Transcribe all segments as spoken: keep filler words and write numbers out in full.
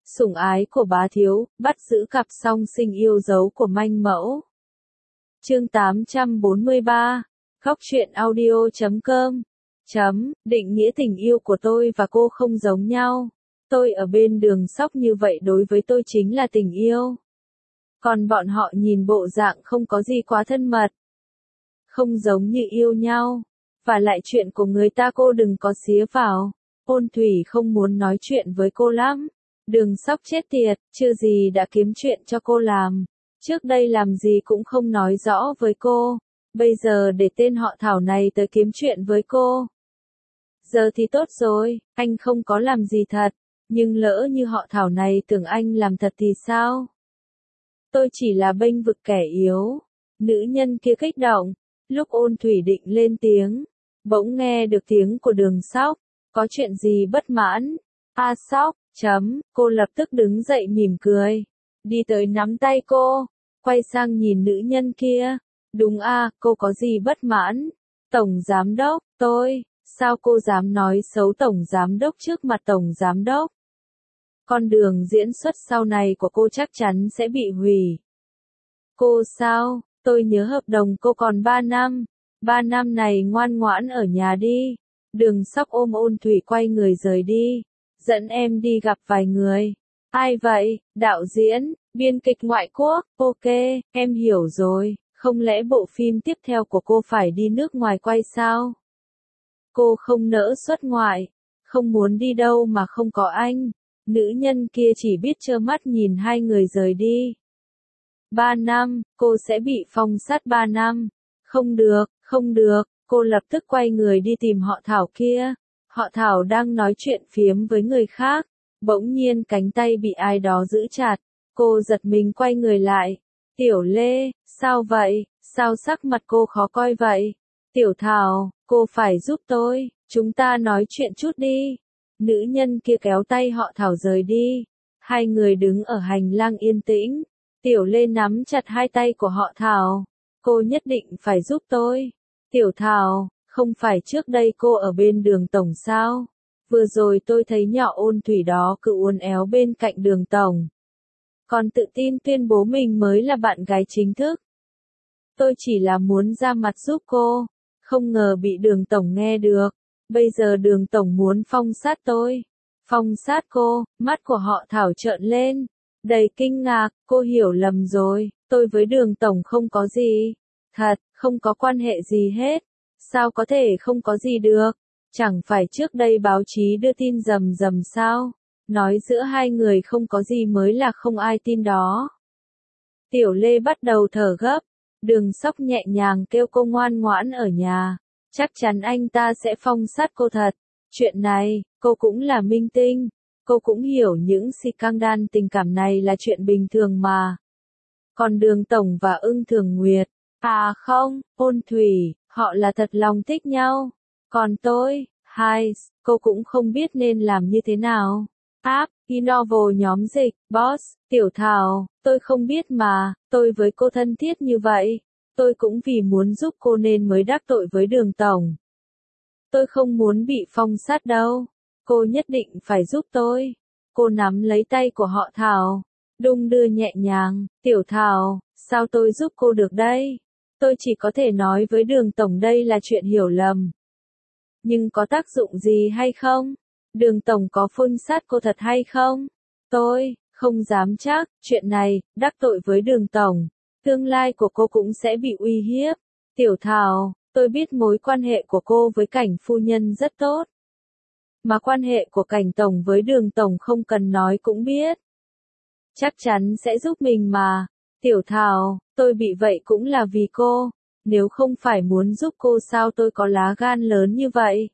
Sủng ái của bá thiếu, bắt giữ cặp song sinh yêu dấu của manh mẫu. Chương tám trăm bốn mươi ba, Khóc chuyện audio chấm com. Chấm, định nghĩa tình yêu của tôi và cô không giống nhau. Tôi ở bên đường sóc như vậy đối với tôi chính là tình yêu. Còn bọn họ nhìn bộ dạng không có gì quá thân mật. Không giống như yêu nhau. Và lại chuyện của người ta cô đừng có xía vào. Ôn Thủy không muốn nói chuyện với cô lắm. Đường sóc chết tiệt, chưa gì đã kiếm chuyện cho cô làm. Trước đây làm gì cũng không nói rõ với cô. Bây giờ để tên họ Thảo này tới kiếm chuyện với cô. Giờ thì tốt rồi, anh không có làm gì thật. Nhưng lỡ như họ Thảo này tưởng anh làm thật thì sao? Tôi chỉ là bênh vực kẻ yếu. Nữ nhân kia kích động. Lúc Ôn Thủy định lên tiếng, bỗng nghe được tiếng của đường sóc. Có chuyện gì bất mãn? A sóc, chấm, cô lập tức đứng dậy mỉm cười. Đi tới nắm tay cô, quay sang nhìn nữ nhân kia. Đúng a, cô có gì bất mãn? Tổng giám đốc, tôi, sao cô dám nói xấu tổng giám đốc trước mặt tổng giám đốc? Con đường diễn xuất sau này của cô chắc chắn sẽ bị hủy. Cô sao? Tôi nhớ hợp đồng cô còn ba năm. ba năm này ngoan ngoãn ở nhà đi. Đường sóc ôm Ôn Thủy quay người rời đi. Dẫn em đi gặp vài người. Ai vậy? Đạo diễn, biên kịch ngoại quốc. Ok, em hiểu rồi. Không lẽ bộ phim tiếp theo của cô phải đi nước ngoài quay sao? Cô không nỡ xuất ngoại. Không muốn đi đâu mà không có anh. Nữ nhân kia chỉ biết trơ mắt nhìn hai người rời đi. Ba năm, cô sẽ bị phong sát ba năm. Không được, không được, cô lập tức quay người đi tìm họ Thảo kia. Họ Thảo đang nói chuyện phiếm với người khác. Bỗng nhiên cánh tay bị ai đó giữ chặt. Cô giật mình quay người lại. Tiểu Lê, sao vậy? Sao sắc mặt cô khó coi vậy? Tiểu Thảo, cô phải giúp tôi. Chúng ta nói chuyện chút đi. Nữ nhân kia kéo tay họ Thảo rời đi. Hai người đứng ở hành lang yên tĩnh. Tiểu Lê nắm chặt hai tay của họ Thảo. Cô nhất định phải giúp tôi. Tiểu Thảo, không phải trước đây cô ở bên đường tổng sao? Vừa rồi tôi thấy nhỏ Ôn Thủy đó cứ uốn éo bên cạnh đường tổng. Còn tự tin tuyên bố mình mới là bạn gái chính thức. Tôi chỉ là muốn ra mặt giúp cô. Không ngờ bị đường tổng nghe được. Bây giờ đường tổng muốn phong sát tôi. Phong sát cô, mắt của họ Thảo trợn lên. Đầy kinh ngạc, cô hiểu lầm rồi. Tôi với đường tổng không có gì. Thật, không có quan hệ gì hết. Sao có thể không có gì được? Chẳng phải trước đây báo chí đưa tin rầm rầm sao? Nói giữa hai người không có gì mới là không ai tin đó. Tiểu Lê bắt đầu thở gấp. Đường sóc nhẹ nhàng kêu cô ngoan ngoãn ở nhà. Chắc chắn anh ta sẽ phong sát cô thật. Chuyện này, cô cũng là minh tinh. Cô cũng hiểu những scandal tình cảm này là chuyện bình thường mà. Còn đường tổng và Ưng Thường Nguyệt. À không, Ôn Thủy, họ là thật lòng thích nhau. Còn tôi, hai, cô cũng không biết nên làm như thế nào. Áp, Inovo nhóm dịch, boss, Tiểu Thảo, tôi không biết mà, tôi với cô thân thiết như vậy. Tôi cũng vì muốn giúp cô nên mới đắc tội với đường tổng. Tôi không muốn bị phong sát đâu. Cô nhất định phải giúp tôi. Cô nắm lấy tay của họ Thảo. Đung đưa nhẹ nhàng. Tiểu Thảo, sao tôi giúp cô được đây? Tôi chỉ có thể nói với đường tổng đây là chuyện hiểu lầm. Nhưng có tác dụng gì hay không? Đường tổng có phun sát cô thật hay không? Tôi, không dám chắc, chuyện này, đắc tội với đường tổng. Tương lai của cô cũng sẽ bị uy hiếp. Tiểu Thảo, tôi biết mối quan hệ của cô với Cảnh phu nhân rất tốt. Mà quan hệ của Cảnh tổng với đường tổng không cần nói cũng biết. Chắc chắn sẽ giúp mình mà. Tiểu Thảo, tôi bị vậy cũng là vì cô. Nếu không phải muốn giúp cô sao tôi có lá gan lớn như vậy?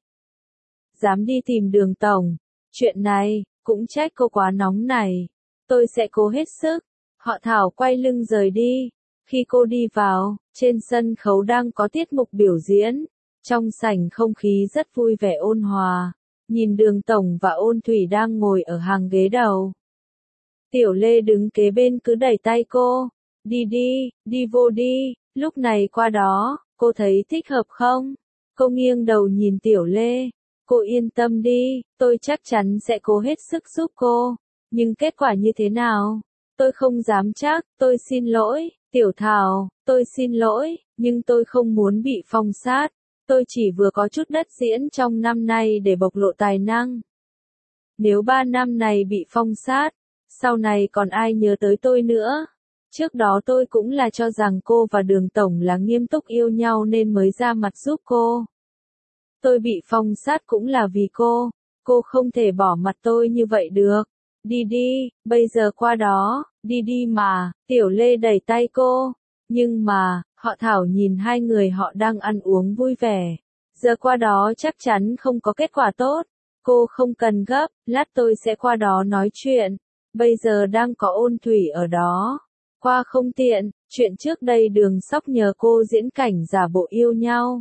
Dám đi tìm đường tổng. Chuyện này, cũng trách cô quá nóng này. Tôi sẽ cố hết sức. Họ Thảo quay lưng rời đi. Khi cô đi vào, trên sân khấu đang có tiết mục biểu diễn. Trong sảnh không khí rất vui vẻ ôn hòa. Nhìn đường tổng và Ôn Thủy đang ngồi ở hàng ghế đầu. Tiểu Lê đứng kế bên cứ đẩy tay cô. Đi đi, đi vô đi, lúc này qua đó, cô thấy thích hợp không? Cô nghiêng đầu nhìn Tiểu Lê. Cô yên tâm đi, tôi chắc chắn sẽ cố hết sức giúp cô. Nhưng kết quả như thế nào? Tôi không dám chắc, tôi xin lỗi, Tiểu Thảo, tôi xin lỗi, nhưng tôi không muốn bị phong sát. Tôi chỉ vừa có chút đất diễn trong năm nay để bộc lộ tài năng. Nếu ba năm này bị phong sát, sau này còn ai nhớ tới tôi nữa? Trước đó tôi cũng là cho rằng cô và Đường Tổng là nghiêm túc yêu nhau nên mới ra mặt giúp cô. Tôi bị phong sát cũng là vì cô, cô không thể bỏ mặt tôi như vậy được. Đi đi, bây giờ qua đó, đi đi mà, Tiểu Lê đẩy tay cô. Nhưng mà, họ Thảo nhìn hai người họ đang ăn uống vui vẻ. Giờ qua đó chắc chắn không có kết quả tốt. Cô không cần gấp, lát tôi sẽ qua đó nói chuyện. Bây giờ đang có Ôn Thủy ở đó. Qua không tiện, chuyện trước đây Đường Sóc nhờ cô diễn cảnh giả bộ yêu nhau.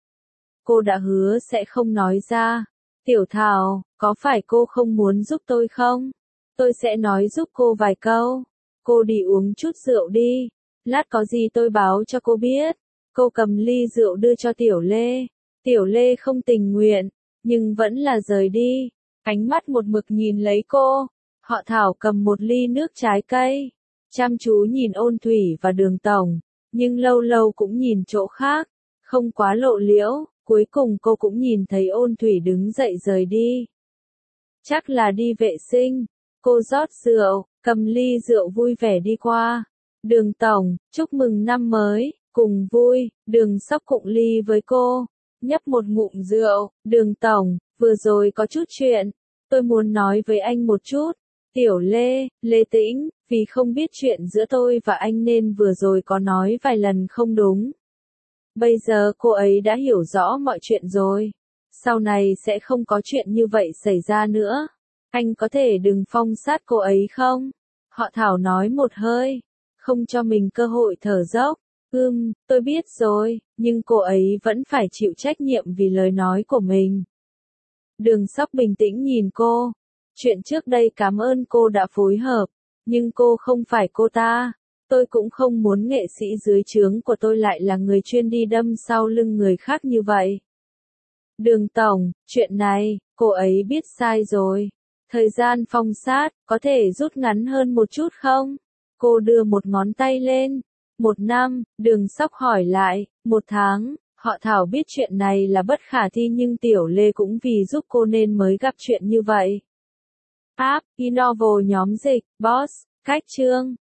Cô đã hứa sẽ không nói ra. Tiểu Thảo, có phải cô không muốn giúp tôi không? Tôi sẽ nói giúp cô vài câu. Cô đi uống chút rượu đi. Lát có gì tôi báo cho cô biết. Cô cầm ly rượu đưa cho Tiểu Lê. Tiểu Lê không tình nguyện, nhưng vẫn là rời đi. Ánh mắt một mực nhìn lấy cô. Họ Thảo cầm một ly nước trái cây. Chăm chú nhìn Ôn Thủy và Đường Tổng. Nhưng lâu lâu cũng nhìn chỗ khác. Không quá lộ liễu. Cuối cùng cô cũng nhìn thấy Ôn Thủy đứng dậy rời đi. Chắc là đi vệ sinh. Cô rót rượu, cầm ly rượu vui vẻ đi qua. Đường Tổng, chúc mừng năm mới, cùng vui. Đường Sóc cụng ly với cô. Nhấp một ngụm rượu. Đường Tổng, vừa rồi có chút chuyện. Tôi muốn nói với anh một chút. Tiểu Lê, Lê Tĩnh, vì không biết chuyện giữa tôi và anh nên vừa rồi có nói vài lần không đúng. Bây giờ cô ấy đã hiểu rõ mọi chuyện rồi. Sau này sẽ không có chuyện như vậy xảy ra nữa. Anh có thể đừng phong sát cô ấy không? Họ Thảo nói một hơi. Không cho mình cơ hội thở dốc. Ừm, tôi biết rồi, nhưng cô ấy vẫn phải chịu trách nhiệm vì lời nói của mình. Đường Sóc bình tĩnh nhìn cô. Chuyện trước đây cảm ơn cô đã phối hợp. Nhưng cô không phải cô ta. Tôi cũng không muốn nghệ sĩ dưới trướng của tôi lại là người chuyên đi đâm sau lưng người khác như vậy. Đường Tổng, chuyện này, cô ấy biết sai rồi. Thời gian phong sát, có thể rút ngắn hơn một chút không? Cô đưa một ngón tay lên. Một năm, Đường Sóc hỏi lại, một tháng, họ Thảo biết chuyện này là bất khả thi nhưng Tiểu Lê cũng vì giúp cô nên mới gặp chuyện như vậy. App, Innovo nhóm dịch, Boss, cách chương.